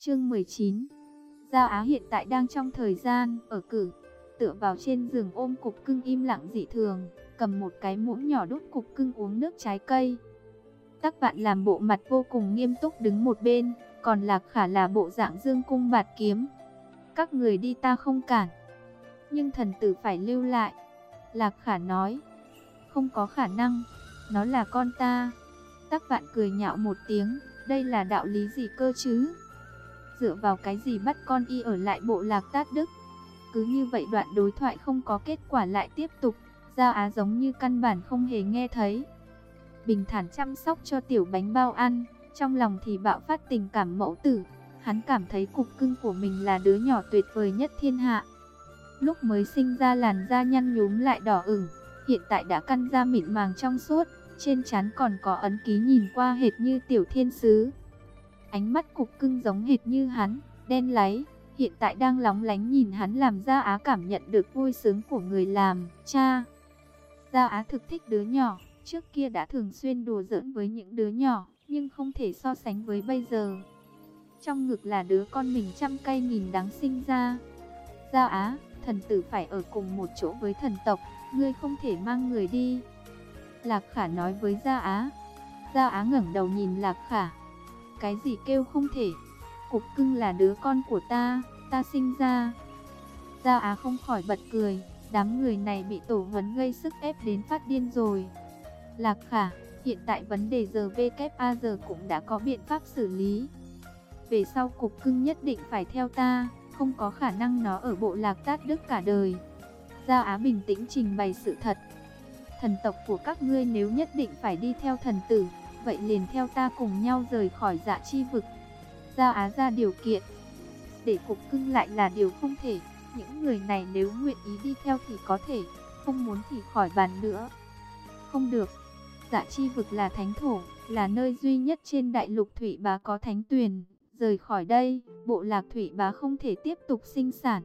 Chương 19. Gia Á hiện tại đang trong thời gian ở cử, tựa vào trên giường ôm cục cưng im lặng dị thường, cầm một cái muỗng nhỏ đút cục cưng uống nước trái cây. Tắc Vạn làm bộ mặt vô cùng nghiêm túc đứng một bên, còn Lạc Khả là bộ dạng dương cung bạt kiếm. Các người đi ta không cản, nhưng thần tử phải lưu lại. Lạc Khả nói, không có khả năng, nó là con ta. Tắc Vạn cười nhạo một tiếng, đây là đạo lý gì cơ chứ? Dựa vào cái gì bắt con y ở lại bộ Lạc Tát Đức? Cứ như vậy đoạn đối thoại không có kết quả lại tiếp tục, Gia Á giống như căn bản không hề nghe thấy. Bình thản chăm sóc cho tiểu bánh bao ăn, trong lòng thì bạo phát tình cảm mẫu tử. Hắn cảm thấy cục cưng của mình là đứa nhỏ tuyệt vời nhất thiên hạ. Lúc mới sinh ra làn da nhăn nhúm lại đỏ ửng, hiện tại đã căn da mịn màng trong suốt, trên trán còn có ấn ký nhìn qua hệt như tiểu thiên sứ. Ánh mắt cục cưng giống hệt như hắn, đen láy, hiện tại đang lóng lánh nhìn hắn làm Gia Á cảm nhận được vui sướng của người làm cha. Gia Á thực thích đứa nhỏ, trước kia đã thường xuyên đùa giỡn với những đứa nhỏ, nhưng không thể so sánh với bây giờ. Trong ngực là đứa con mình trăm cây nghìn đắng sinh ra. Gia Á, thần tử phải ở cùng một chỗ với thần tộc, ngươi không thể mang người đi. Lạc Khả nói với Gia Á. Gia Á ngẩng đầu nhìn Lạc Khả. Cái gì kêu không thể? Cục cưng là đứa con của ta sinh ra. Gia Á không khỏi bật cười, đám người này bị tổ huấn gây sức ép đến phát điên rồi. Lạc Khả, hiện tại vấn đề giờ VKA cũng đã có biện pháp xử lý. Về sau cục cưng nhất định phải theo ta, không có khả năng nó ở bộ Lạc Tát Đức cả đời. Gia Á bình tĩnh trình bày sự thật. Thần tộc của các ngươi nếu nhất định phải đi theo thần tử, vậy liền theo ta cùng nhau rời khỏi Dạ Chi vực. Gia Á ra điều kiện. Để cục cưng lại là điều không thể. Những người này nếu nguyện ý đi theo thì có thể, không muốn thì khỏi bàn nữa. Không được. Dạ Chi vực là thánh thổ, là nơi duy nhất trên đại lục Thủy Bá có thánh tuyền. Rời khỏi đây, bộ Lạc Thủy Bá không thể tiếp tục sinh sản.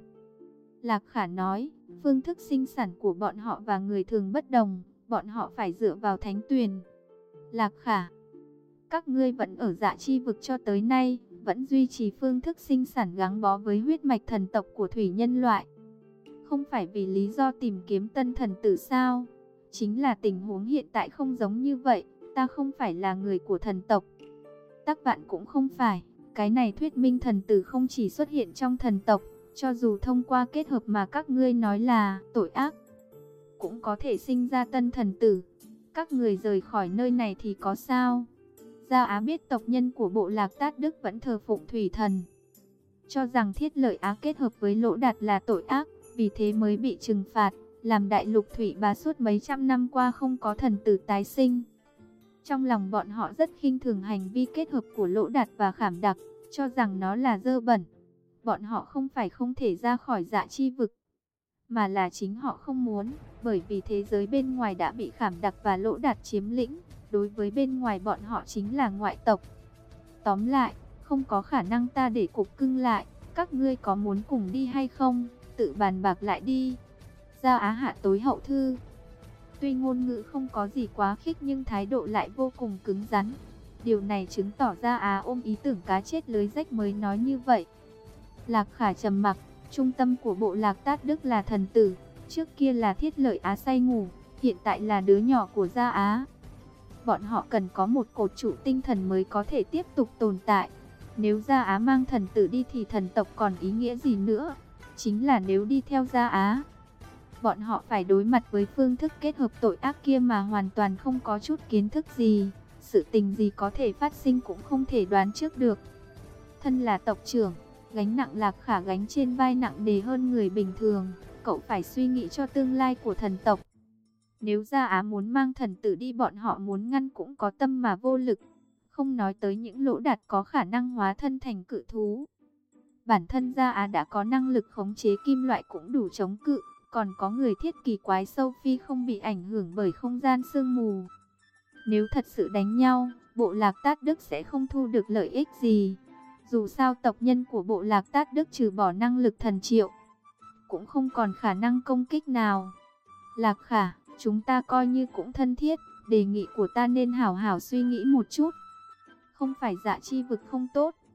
Lạc Khả nói, phương thức sinh sản của bọn họ và người thường bất đồng, bọn họ phải dựa vào thánh tuyền. Lạc Khả, các ngươi vẫn ở Dạ Chi vực cho tới nay, vẫn duy trì phương thức sinh sản gắn bó với huyết mạch thần tộc của thủy nhân loại. Không phải vì lý do tìm kiếm tân thần tử sao? Chính là tình huống hiện tại không giống như vậy, ta không phải là người của thần tộc. Tắc Vạn cũng không phải, cái này thuyết minh thần tử không chỉ xuất hiện trong thần tộc, cho dù thông qua kết hợp mà các ngươi nói là tội ác, cũng có thể sinh ra tân thần tử. Các người rời khỏi nơi này thì có sao? Gia Á biết tộc nhân của bộ Lạc Tát Đức vẫn thờ phụng thủy thần, cho rằng Thiết Lợi Á kết hợp với Lỗ Đạt là tội ác, vì thế mới bị trừng phạt, làm đại lục Thủy Bá suốt mấy trăm năm qua không có thần tử tái sinh. Trong lòng bọn họ rất khinh thường hành vi kết hợp của Lỗ Đạt và Khảm Đặc, cho rằng nó là dơ bẩn. Bọn họ không phải không thể ra khỏi Dạ Chi vực, mà là chính họ không muốn, bởi vì thế giới bên ngoài đã bị Khảm Đặc và Lỗ Đạt chiếm lĩnh, đối với bên ngoài bọn họ chính là ngoại tộc. Tóm lại, không có khả năng ta để cục cưng lại, các ngươi có muốn cùng đi hay không, tự bàn bạc lại đi. Gia Á hạ tối hậu thư. Tuy ngôn ngữ không có gì quá khích nhưng thái độ lại vô cùng cứng rắn. Điều này chứng tỏ Gia Á ôm ý tưởng cá chết lưới rách mới nói như vậy. Lạc Khả trầm mặc. Trung tâm của bộ Lạc Tát Đức là thần tử, trước kia là Thiết Lợi Á say ngủ, hiện tại là đứa nhỏ của Gia Á. Bọn họ cần có một cột trụ tinh thần mới có thể tiếp tục tồn tại. Nếu Gia Á mang thần tử đi thì thần tộc còn ý nghĩa gì nữa? Chính là nếu đi theo Gia Á, bọn họ phải đối mặt với phương thức kết hợp tội ác kia mà hoàn toàn không có chút kiến thức gì. Sự tình gì có thể phát sinh cũng không thể đoán trước được. Thân là tộc trưởng, gánh nặng Lạc Khả gánh trên vai nặng nề hơn người bình thường. Cậu phải suy nghĩ cho tương lai của thần tộc. Nếu Gia Á muốn mang thần tử đi, bọn họ muốn ngăn cũng có tâm mà vô lực. Không nói tới những Lỗ Đạt có khả năng hóa thân thành cự thú. Bản thân Gia Á đã có năng lực khống chế kim loại cũng đủ chống cự. Còn có người thiết kỳ quái sâu phi không bị ảnh hưởng bởi không gian sương mù. Nếu thật sự đánh nhau, bộ Lạc Tát Đức sẽ không thu được lợi ích gì. Dù sao tộc nhân của bộ Lạc Tát Đức trừ bỏ năng lực thần triệu, cũng không còn khả năng công kích nào. Lạc Khả, chúng ta coi như cũng thân thiết, đề nghị của ta nên hảo hảo suy nghĩ một chút. Không phải Dạ Chi vực không tốt,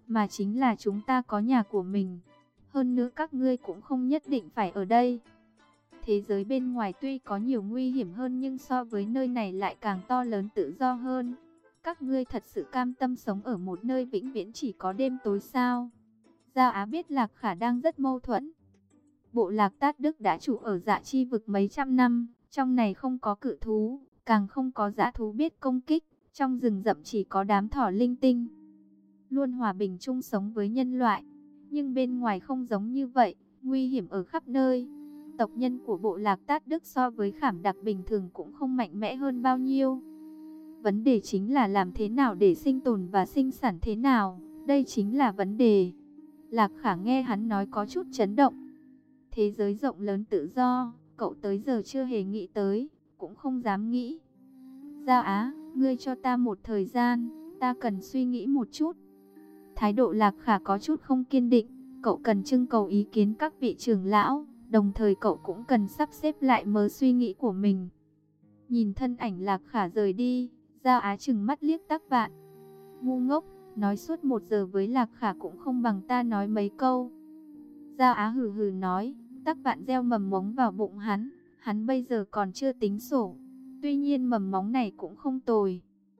mà chính là chúng ta có nhà của mình. Hơn nữa các ngươi cũng không nhất định phải ở đây. Thế giới bên ngoài tuy có nhiều nguy hiểm hơn nhưng so với nơi này lại càng to lớn tự do hơn. Các ngươi thật sự cam tâm sống ở một nơi vĩnh viễn chỉ có đêm tối sao? Gia Á biết Lạc Khả đang rất mâu thuẫn. Bộ lạc Tát Đức đã trụ ở Dạ Chi vực mấy trăm năm, trong này không có cự thú, càng không có dã thú biết công kích, trong rừng rậm chỉ có đám thỏ linh tinh. Luôn hòa bình chung sống với nhân loại, nhưng bên ngoài không giống như vậy, nguy hiểm ở khắp nơi. Tộc nhân của bộ lạc Tát Đức so với Khảm Đặc bình thường cũng không mạnh mẽ hơn bao nhiêu. Vấn đề chính là làm thế nào để sinh tồn và sinh sản thế nào, đây chính là vấn đề. Lạc Khả nghe hắn nói có chút chấn động. Thế giới rộng lớn tự do, cậu tới giờ chưa hề nghĩ tới, cũng không dám nghĩ. Gia Á, ngươi cho ta một thời gian, ta cần suy nghĩ một chút. Thái độ Lạc Khả có chút không kiên định, cậu cần trưng cầu ý kiến các vị trưởng lão, đồng thời cậu cũng cần sắp xếp lại mớ suy nghĩ của mình. Nhìn thân ảnh Lạc Khả rời đi, Gia Á trừng mắt liếc Tắc Vạn. Ngu ngốc, nói suốt 1 giờ với Lạc Khả cũng không bằng ta nói mấy câu. Gia Á hừ hừ nói, Tắc Vạn gieo mầm mống vào bụng hắn bây giờ còn chưa tính sổ. Tuy nhiên mầm móng này cũng không tồi.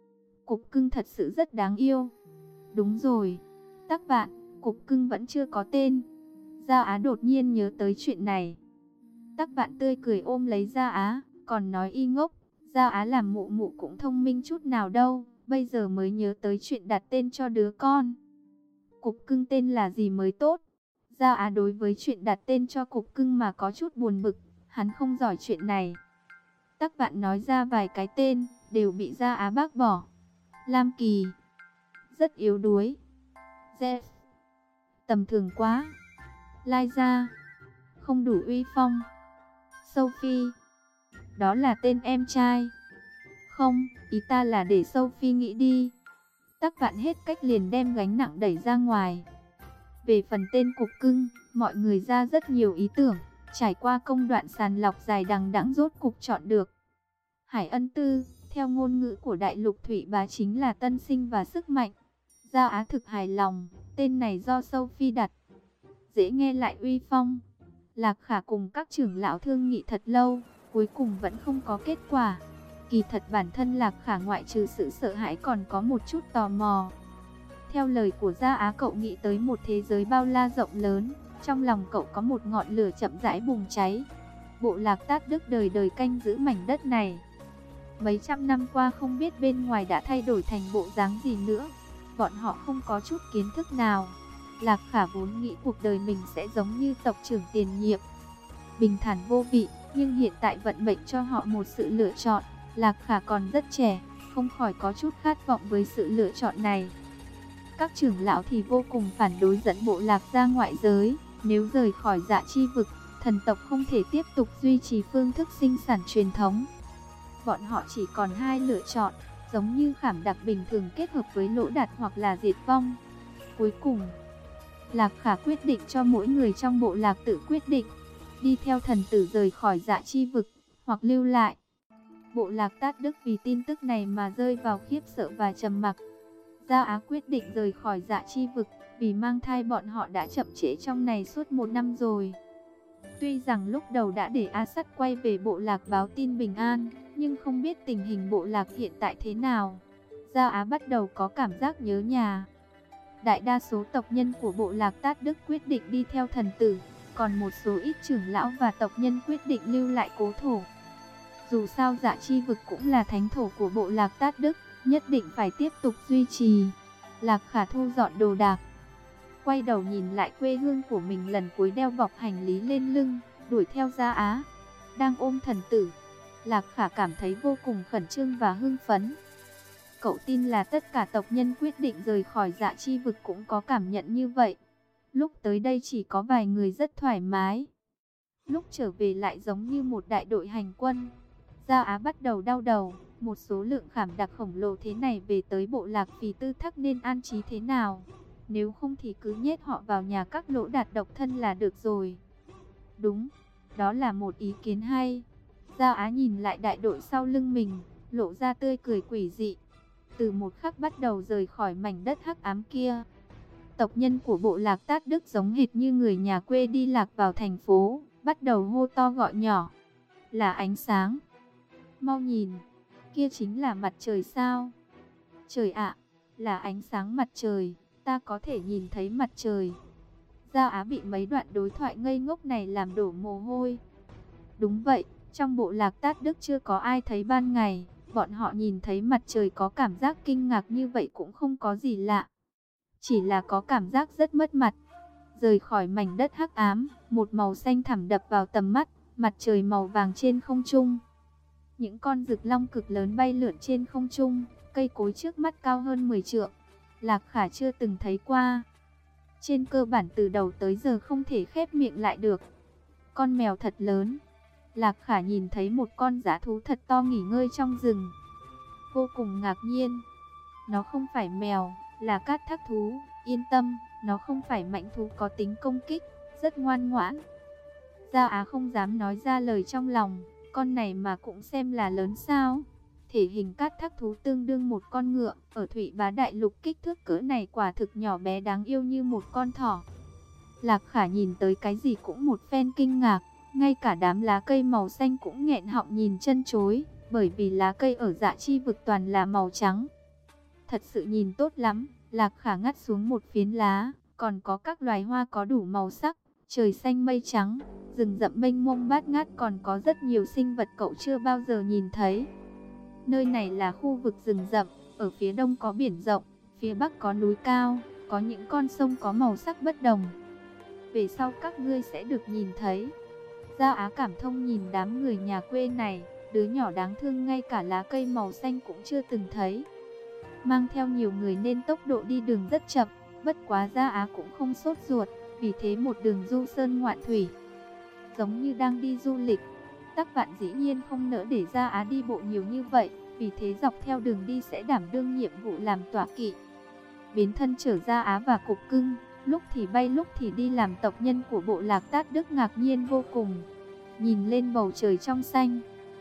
Cục cưng thật sự rất đáng yêu. Đúng rồi, Tắc Vạn, cục cưng vẫn chưa có tên. Gia Á đột nhiên nhớ tới chuyện này. Tắc Vạn tươi cười ôm lấy Gia Á, còn nói y ngốc, Gia Á làm mụ mụ cũng thông minh chút nào đâu, bây giờ mới nhớ tới chuyện đặt tên cho đứa con. Cục cưng tên là gì mới tốt? Gia Á đối với chuyện đặt tên cho cục cưng mà có chút buồn bực, hắn không giỏi chuyện này. Tắc Vạn nói ra vài cái tên, đều bị Gia Á bác bỏ. Lam Kỳ, rất yếu đuối. Zeus, tầm thường quá. Lai Gia, không đủ uy phong. Sophie, đó là tên em trai. Không, ý ta là để Sophie nghĩ đi. Tắc Vạn hết cách liền đem gánh nặng đẩy ra ngoài. Về phần tên cục cưng, mọi người ra rất nhiều ý tưởng, trải qua công đoạn sàng lọc dài đằng đẵng rốt cục chọn được. Hải Ân Tư, theo ngôn ngữ của Đại Lục Thủy Bá chính là tân sinh và sức mạnh. Gia Á thực hài lòng, tên này do Sophie đặt. Dễ nghe lại uy phong. Lạc Khả cùng các trưởng lão thương nghị thật lâu, cuối cùng vẫn không có kết quả. Kỳ thật bản thân Lạc Khả ngoại trừ sự sợ hãi còn có một chút tò mò. Theo lời của Gia Á, cậu nghĩ tới một thế giới bao la rộng lớn, trong lòng cậu có một ngọn lửa chậm rãi bùng cháy. Bộ lạc Tát Đức đời đời canh giữ mảnh đất này. Mấy trăm năm qua không biết bên ngoài đã thay đổi thành bộ dáng gì nữa. Bọn họ không có chút kiến thức nào. Lạc Khả vốn nghĩ cuộc đời mình sẽ giống như tộc trưởng tiền nhiệm, bình thản vô vị, nhưng hiện tại vận mệnh cho họ một sự lựa chọn. Lạc Khả còn rất trẻ, không khỏi có chút khát vọng với sự lựa chọn này. Các trưởng lão thì vô cùng phản đối dẫn bộ lạc ra ngoại giới. Nếu rời khỏi Dạ Chi vực, thần tộc không thể tiếp tục duy trì phương thức sinh sản truyền thống. Bọn họ chỉ còn 2 lựa chọn, giống như Khảm Đặc bình thường kết hợp với Lỗ Đạt hoặc là diệt vong. Cuối cùng, Lạc Khả quyết định cho mỗi người trong bộ lạc tự quyết định, đi theo thần tử rời khỏi Dạ Chi vực, hoặc lưu lại. Bộ lạc Tát Đức vì tin tức này mà rơi vào khiếp sợ và trầm mặc. Gia Á quyết định rời khỏi Dạ Chi vực, vì mang thai bọn họ đã chậm trễ trong này suốt 1 năm rồi. Tuy rằng lúc đầu đã để A Sắt quay về bộ lạc báo tin bình an, nhưng không biết tình hình bộ lạc hiện tại thế nào. Gia Á bắt đầu có cảm giác nhớ nhà. Đại đa số tộc nhân của bộ lạc Tát Đức quyết định đi theo thần tử, còn một số ít trưởng lão và tộc nhân quyết định lưu lại cố thổ. Dù sao Dạ Chi vực cũng là thánh thổ của bộ lạc Tát Đức, nhất định phải tiếp tục duy trì. Lạc Khả thu dọn đồ đạc, quay đầu nhìn lại quê hương của mình, lần cuối đeo bọc hành lý lên lưng, đuổi theo Gia Á. Đang ôm thần tử, Lạc Khả cảm thấy vô cùng khẩn trương và hưng phấn. Cậu tin là tất cả tộc nhân quyết định rời khỏi Dạ Chi vực cũng có cảm nhận như vậy. Lúc tới đây chỉ có vài người rất thoải mái, lúc trở về lại giống như một đại đội hành quân. Gia Á bắt đầu đau đầu, một số lượng Khảm Đặc khổng lồ thế này về tới bộ lạc Phì Tư Thắc nên an trí thế nào? Nếu không thì cứ nhét họ vào nhà các Lỗ Đạt độc thân là được rồi. Đúng, đó là một ý kiến hay. Gia Á nhìn lại đại đội sau lưng mình, lộ ra tươi cười quỷ dị. Từ một khắc bắt đầu rời khỏi mảnh đất hắc ám kia, Tộc nhân của bộ lạc Tát Đức giống hệt như người nhà quê đi lạc vào thành phố, bắt đầu hô to gọi nhỏ. Là ánh sáng. Mau nhìn, kia chính là mặt trời sao? Trời ạ, là ánh sáng mặt trời, ta có thể nhìn thấy mặt trời. Gia Á bị mấy đoạn đối thoại ngây ngốc này làm đổ mồ hôi. Đúng vậy, trong bộ lạc Tát Đức chưa có ai thấy ban ngày, bọn họ nhìn thấy mặt trời có cảm giác kinh ngạc như vậy cũng không có gì lạ. Chỉ là có cảm giác rất mất mặt. Rời khỏi mảnh đất hắc ám, một màu xanh thẳm đập vào tầm mắt, mặt trời màu vàng trên không trung. Những con rực long cực lớn bay lượn trên không trung, cây cối trước mắt cao hơn 10 trượng. Lạc Khả chưa từng thấy qua. Trên cơ bản từ đầu tới giờ không thể khép miệng lại được. Con mèo thật lớn. Lạc Khả nhìn thấy một con dã thú thật to nghỉ ngơi trong rừng. Vô cùng ngạc nhiên. Nó không phải mèo, là cát thác thú. Yên tâm, nó không phải mãnh thú có tính công kích, rất ngoan ngoãn. Gia Á không dám nói ra lời trong lòng. Con này mà cũng xem là lớn sao? Thể hình cát thác thú tương đương một con ngựa, ở Thụy Bá Đại Lục kích thước cỡ này quả thực nhỏ bé đáng yêu như một con thỏ. Lạc Khả nhìn tới cái gì cũng một phen kinh ngạc, ngay cả đám lá cây màu xanh cũng nghẹn họng nhìn chân chối, bởi vì lá cây ở Dạ Chi vực toàn là màu trắng. Thật sự nhìn tốt lắm, Lạc Khả ngắt xuống một phiến lá, còn có các loài hoa có đủ màu sắc, trời xanh mây trắng, rừng rậm mênh mông bát ngát, còn có rất nhiều sinh vật cậu chưa bao giờ nhìn thấy. Nơi này là khu vực rừng rậm, ở phía đông có biển rộng, phía bắc có núi cao, có những con sông có màu sắc bất đồng. Về sau các ngươi sẽ được nhìn thấy. Gia Á cảm thông nhìn đám người nhà quê này, đứa nhỏ đáng thương ngay cả lá cây màu xanh cũng chưa từng thấy. Mang theo nhiều người nên tốc độ đi đường rất chậm, bất quá Gia Á cũng không sốt ruột, vì thế một đường du sơn ngoạn thủy, giống như đang đi du lịch. Tắc Vạn dĩ nhiên không nỡ để Gia Á đi bộ nhiều như vậy, vì thế dọc theo đường đi sẽ đảm đương nhiệm vụ làm tọa kỵ. Bến thân chở Gia Á và Cục Cưng, lúc thì bay lúc thì đi làm tộc nhân của bộ lạc Tát Đức ngạc nhiên vô cùng. Nhìn lên bầu trời trong xanh,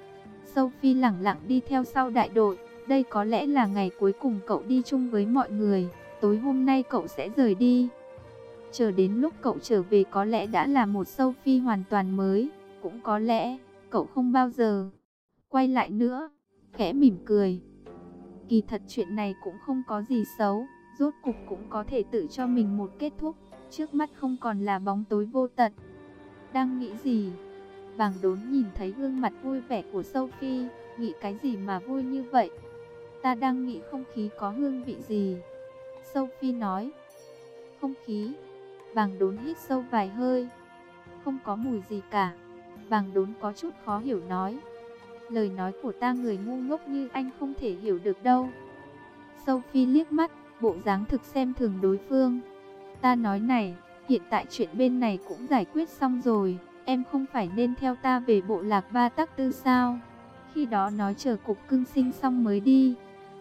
Sophie lẳng lặng đi theo sau đại đội. Đây có lẽ là ngày cuối cùng cậu đi chung với mọi người, tối hôm nay cậu sẽ rời đi. Chờ đến lúc cậu trở về có lẽ đã là một Sophie hoàn toàn mới, cũng có lẽ cậu không bao giờ quay lại nữa. Khẽ mỉm cười. Kỳ thật chuyện này cũng không có gì xấu, rốt cục cũng có thể tự cho mình một kết thúc. Trước mắt không còn là bóng tối vô tận. Đang nghĩ gì? Bàng Đốn nhìn thấy gương mặt vui vẻ của Sophie, nghĩ cái gì mà vui như vậy? Ta đang nghĩ không khí có hương vị gì? Sophie nói. Không khí? Bàng Đốn hít sâu vài hơi. Không có mùi gì cả. Bàng Đốn có chút khó hiểu nói. Lời nói của ta người ngu ngốc như anh không thể hiểu được đâu. Sophie liếc mắt, bộ dáng thực xem thường đối phương. Ta nói này, hiện tại chuyện bên này cũng giải quyết xong rồi. Em không phải nên theo ta về bộ lạc Ba Tắc Tư sao? Khi đó nói chờ Cục Cưng sinh xong mới đi.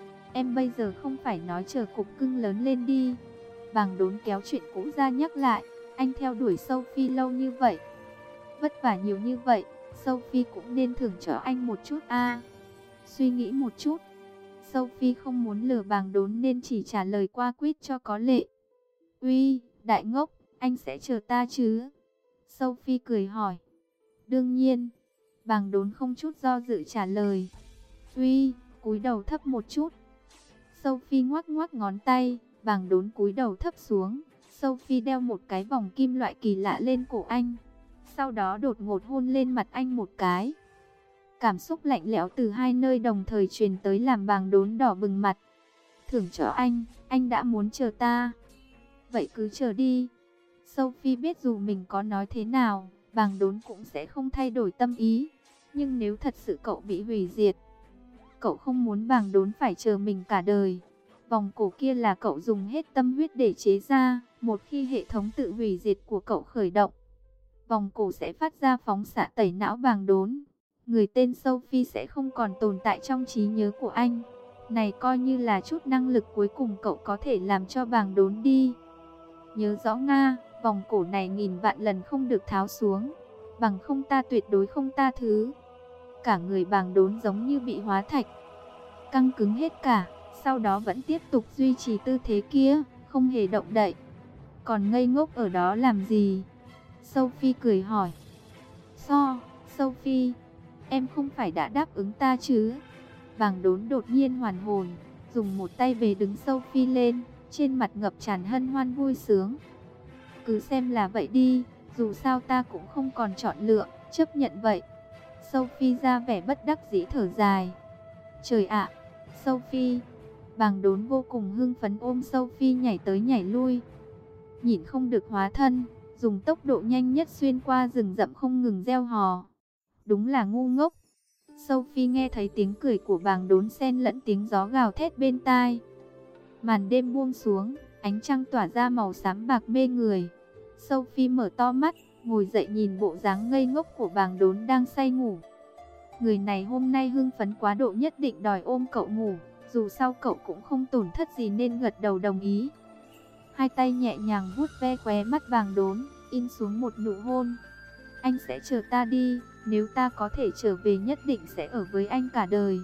Em bây giờ không phải nói chờ Cục Cưng lớn lên đi. Bàng Đốn kéo chuyện cũ ra nhắc lại. Anh theo đuổi Sophie lâu như vậy, vất vả nhiều như vậy, Sophie cũng nên thưởng cho anh một chút a. Suy nghĩ một chút, Sophie không muốn lừa Bàng Đốn nên chỉ trả lời qua quýt cho có lệ. Uy, đại ngốc, anh sẽ chờ ta chứ? Sophie cười hỏi. Đương nhiên. Bàng Đốn không chút do dự trả lời. Uy, cúi đầu thấp một chút. Sophie ngoắc ngoắc ngón tay, Bàng Đốn cúi đầu thấp xuống. Sophie đeo một cái vòng kim loại kỳ lạ lên cổ anh, sau đó đột ngột hôn lên mặt anh một cái. Cảm xúc lạnh lẽo từ hai nơi đồng thời truyền tới làm Bàng Đốn đỏ bừng mặt. Thưởng cho anh đã muốn chờ ta. Vậy cứ chờ đi. Sophie biết dù mình có nói thế nào, Bàng Đốn cũng sẽ không thay đổi tâm ý. Nhưng nếu thật sự cậu bị hủy diệt, cậu không muốn Bàng Đốn phải chờ mình cả đời. Vòng cổ kia là cậu dùng hết tâm huyết để chế ra. Một khi hệ thống tự hủy diệt của cậu khởi động, vòng cổ sẽ phát ra phóng xạ tẩy não Bàng Đốn. Người tên Sophie sẽ không còn tồn tại trong trí nhớ của anh. Này coi như là chút năng lực cuối cùng cậu có thể làm cho Bàng Đốn đi. Nhớ rõ Nga, vòng cổ này nghìn vạn lần không được tháo xuống, bằng không ta tuyệt đối không tha thứ. Cả người Bàng Đốn giống như bị hóa thạch, căng cứng hết cả. Sau đó vẫn tiếp tục duy trì tư thế kia, không hề động đậy. còn ngây ngốc ở đó làm gì? Sophie cười hỏi. Sophie, em không phải đã đáp ứng ta chứ? Bàng Đốn đột nhiên hoàn hồn, dùng một tay bế đứng Sophie lên, trên mặt ngập tràn hân hoan vui sướng. Cứ xem là vậy đi, dù sao ta cũng không còn chọn lựa, chấp nhận vậy. Sophie ra vẻ bất đắc dĩ thở dài. Trời ạ, Sophie! Bàng Đốn vô cùng hưng phấn ôm Sophie nhảy tới nhảy lui. Nhịn không được hóa thân, dùng tốc độ nhanh nhất xuyên qua rừng rậm không ngừng reo hò. Đúng là ngu ngốc. Sophie nghe thấy tiếng cười của Bàng Đốn xen lẫn tiếng gió gào thét bên tai. Màn đêm buông xuống, ánh trăng tỏa ra màu xám bạc mê người. Sophie mở to mắt, ngồi dậy nhìn bộ dáng ngây ngốc của Bàng Đốn đang say ngủ. Người này hôm nay hưng phấn quá độ, nhất định đòi ôm cậu ngủ, dù sao cậu cũng không tổn thất gì nên gật đầu đồng ý. Hai tay nhẹ nhàng vuốt ve khóe mắt Bàng Đốn, in xuống một nụ hôn. Anh sẽ chờ ta đi, nếu ta có thể trở về nhất định sẽ ở với anh cả đời.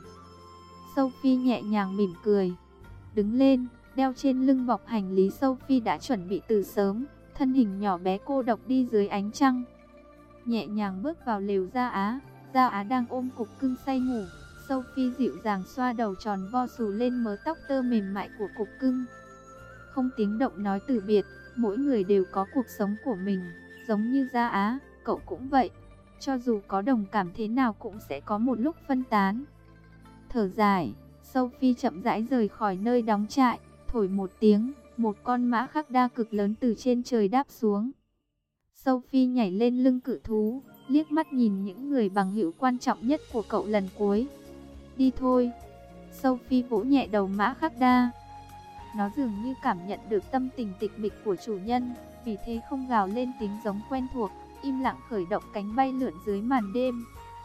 Sophie nhẹ nhàng mỉm cười, đứng lên, đeo trên lưng bọc hành lý Sophie đã chuẩn bị từ sớm, thân hình nhỏ bé cô độc đi dưới ánh trăng. Nhẹ nhàng bước vào lều Gia Á đang ôm cục cưng say ngủ. Sophie dịu dàng xoa đầu tròn vo xù lên mớ tóc tơ mềm mại của cục cưng. Không tiếng động nói từ biệt, mỗi người đều có cuộc sống của mình, giống như Gia Á, cậu cũng vậy. Cho dù có đồng cảm thế nào cũng sẽ có một lúc phân tán. Thở dài, Sophie chậm rãi rời khỏi nơi đóng trại, thổi một tiếng, một con mã khắc đa cực lớn từ trên trời đáp xuống. Sophie nhảy lên lưng cự thú, liếc mắt nhìn những người bằng hữu quan trọng nhất của cậu lần cuối. Đi thôi. Sophie vỗ nhẹ đầu mã khắc đa. Nó dường như cảm nhận được tâm tình tịch mịch của chủ nhân, vì thế không gào lên tiếng giống quen thuộc, im lặng khởi động cánh bay lượn dưới màn đêm.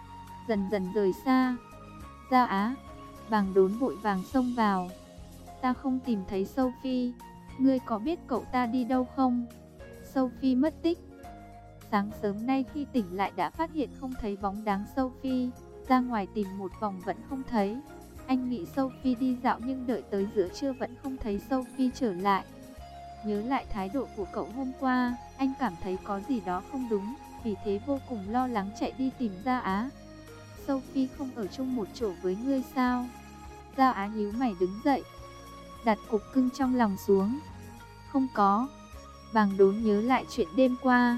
Dần dần rời xa. Gia Á, Bàng Đốn vội vàng xông vào. Ta không tìm thấy Sophie, ngươi có biết cậu ta đi đâu không? Sophie mất tích. Sáng sớm nay khi tỉnh lại đã phát hiện không thấy bóng dáng Sophie, ra ngoài tìm một vòng vẫn không thấy. Anh nghĩ Sophie đi dạo nhưng đợi tới giữa trưa vẫn không thấy Sophie trở lại. Nhớ lại thái độ của cậu hôm qua, anh cảm thấy có gì đó không đúng, vì thế vô cùng lo lắng chạy đi tìm Gia Á. Sophie không ở chung một chỗ với ngươi sao? Gia Á nhíu mày đứng dậy, đặt cục cưng trong lòng xuống. Không có. Bàng Đốn nhớ lại chuyện đêm qua.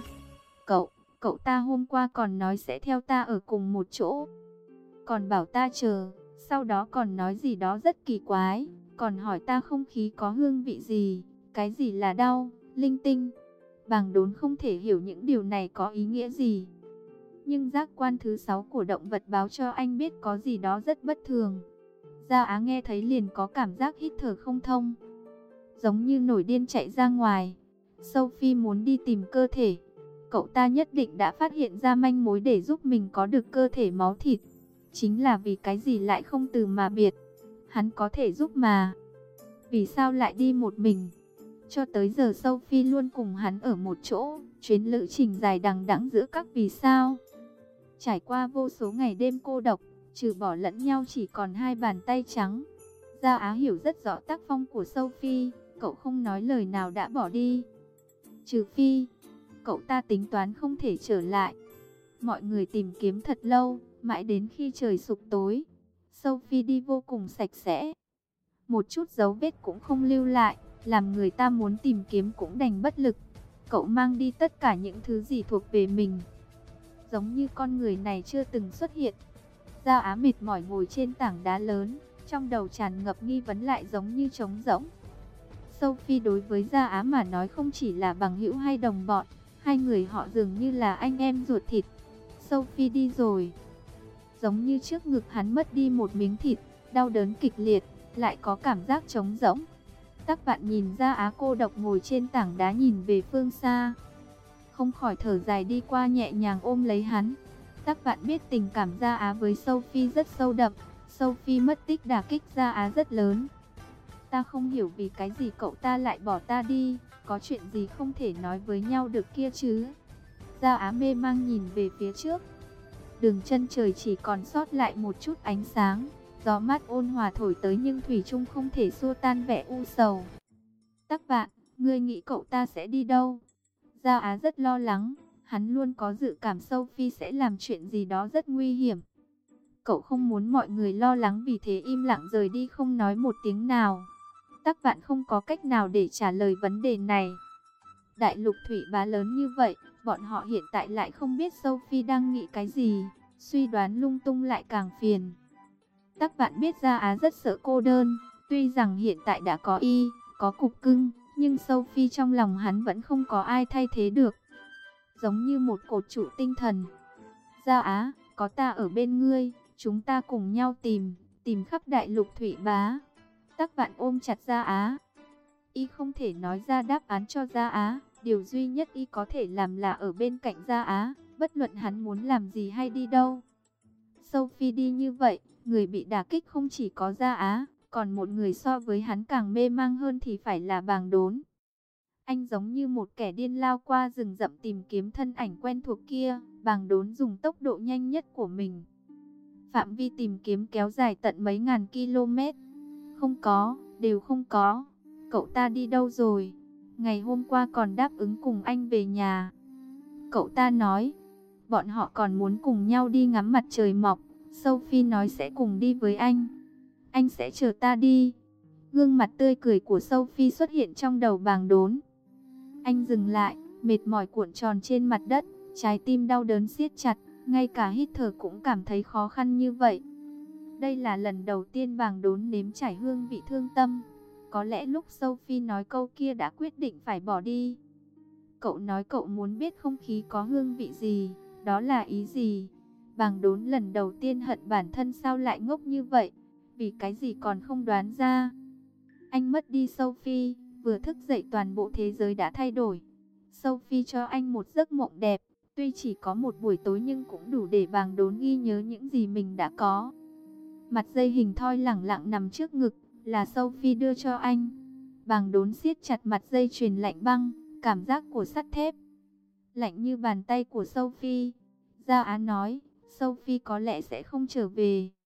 Cậu ta hôm qua còn nói sẽ theo ta ở cùng một chỗ, còn bảo ta chờ, sau đó còn nói gì đó rất kỳ quái, còn hỏi ta không khí có hương vị gì, cái gì là đau, linh tinh. Bàng Đốn không thể hiểu những điều này có ý nghĩa gì. Nhưng giác quan thứ 6 của động vật báo cho anh biết có gì đó rất bất thường. Gia Á nghe thấy liền có cảm giác hít thở không thông, giống như nổi điên chạy ra ngoài. Sophie muốn đi tìm cơ thể. Cậu ta nhất định đã phát hiện ra manh mối để giúp mình có được cơ thể máu thịt. Chính là vì cái gì lại không từ mà biệt. Hắn có thể giúp mà, vì sao lại đi một mình? Cho tới giờ Sophie luôn cùng hắn ở một chỗ, chuyến lữ trình dài đằng đẵng giữa các vì sao. Trải qua vô số ngày đêm cô độc, trừ bỏ lẫn nhau chỉ còn hai bàn tay trắng. Gia Á hiểu rất rõ tác phong của Sophie, cậu không nói lời nào đã bỏ đi. Trừ phi cậu ta tính toán không thể trở lại. Mọi người tìm kiếm thật lâu, mãi đến khi trời sụp tối. Sophie đi vô cùng sạch sẽ, một chút dấu vết cũng không lưu lại, làm người ta muốn tìm kiếm cũng đành bất lực. Cậu mang đi tất cả những thứ gì thuộc về mình, giống như con người này chưa từng xuất hiện. Gia Á mệt mỏi ngồi trên tảng đá lớn, trong đầu tràn ngập nghi vấn lại giống như trống rỗng. Sophie đối với Gia Á mà nói không chỉ là bằng hữu hay đồng bọn, hai người họ dường như là anh em ruột thịt. Sophie đi rồi, giống như trước ngực hắn mất đi một miếng thịt, đau đớn kịch liệt, lại có cảm giác trống rỗng. Các bạn nhìn Gia Á cô độc ngồi trên tảng đá nhìn về phương xa, không khỏi thở dài đi qua nhẹ nhàng ôm lấy hắn. Các bạn biết tình cảm Gia Á với Sophie rất sâu đậm, Sophie mất tích đả kích Gia Á rất lớn. Ta không hiểu vì cái gì cậu ta lại bỏ ta đi, có chuyện gì không thể nói với nhau được kia chứ? Gia Á mê mang nhìn về phía trước. Đường chân trời chỉ còn sót lại một chút ánh sáng, gió mát ôn hòa thổi tới nhưng thủy chung không thể xua tan vẻ u sầu. Các bạn Ngươi nghĩ cậu ta sẽ đi đâu? Gia Á rất lo lắng, hắn luôn có dự cảm Sophie sẽ làm chuyện gì đó rất nguy hiểm. Cậu không muốn mọi người lo lắng, vì thế im lặng rời đi không nói một tiếng nào. Tắc Vạn không có cách nào để trả lời vấn đề này. Đại lục Thủy Bá lớn như vậy, bọn họ hiện tại lại không biết Sophie đang nghĩ cái gì, suy đoán lung tung lại càng phiền. Tắc Vạn biết Gia Á rất sợ cô đơn, tuy rằng hiện tại đã có có cục cưng, nhưng Sophie trong lòng hắn vẫn không có ai thay thế được. Giống như một cột trụ tinh thần. Gia Á, có ta ở bên ngươi, chúng ta cùng nhau tìm khắp đại lục Thủy Bá. Tắc Vạn ôm chặt Gia Á. Y không thể nói ra đáp án cho Gia Á, điều duy nhất Y có thể làm là ở bên cạnh Gia Á, bất luận hắn muốn làm gì hay đi đâu. Sophie đi như vậy, người bị đả kích không chỉ có Gia Á, còn một người so với hắn càng mê mang hơn thì phải là Bàng Đốn. Anh giống như một kẻ điên lao qua rừng rậm tìm kiếm thân ảnh quen thuộc kia. Bàng Đốn dùng tốc độ nhanh nhất của mình. Phạm vi tìm kiếm kéo dài tận mấy ngàn km. Không có, đều không có. Cậu ta đi đâu rồi? Ngày hôm qua còn đáp ứng cùng anh về nhà. Cậu ta nói, bọn họ còn muốn cùng nhau đi ngắm mặt trời mọc. Sophie nói sẽ cùng đi với anh. Anh sẽ chờ ta đi. Gương mặt tươi cười của Sophie xuất hiện trong đầu Bàng Đốn. Anh dừng lại, mệt mỏi cuộn tròn trên mặt đất, trái tim đau đớn siết chặt, ngay cả hít thở cũng cảm thấy khó khăn như vậy. Đây là lần đầu tiên Bàng Đốn nếm trải hương vị thương tâm. Có lẽ lúc Sophie nói câu kia đã quyết định phải bỏ đi. Cậu nói cậu muốn biết không khí có hương vị gì, đó là ý gì? Bàng Đốn lần đầu tiên hận bản thân sao lại ngốc như vậy, vì cái gì còn không đoán ra. Anh mất đi Sophie, vừa thức dậy toàn bộ thế giới đã thay đổi. Sophie cho anh một giấc mộng đẹp, tuy chỉ có một buổi tối nhưng cũng đủ để Bàng Đốn ghi nhớ những gì mình đã có. Mặt dây hình thoi lẳng lặng nằm trước ngực, là Sophie đưa cho anh. Bàng Đốn siết chặt mặt dây chuyền lạnh băng, cảm giác của sắt thép, lạnh như bàn tay của Sophie. Gia Á nói, Sophie có lẽ sẽ không trở về.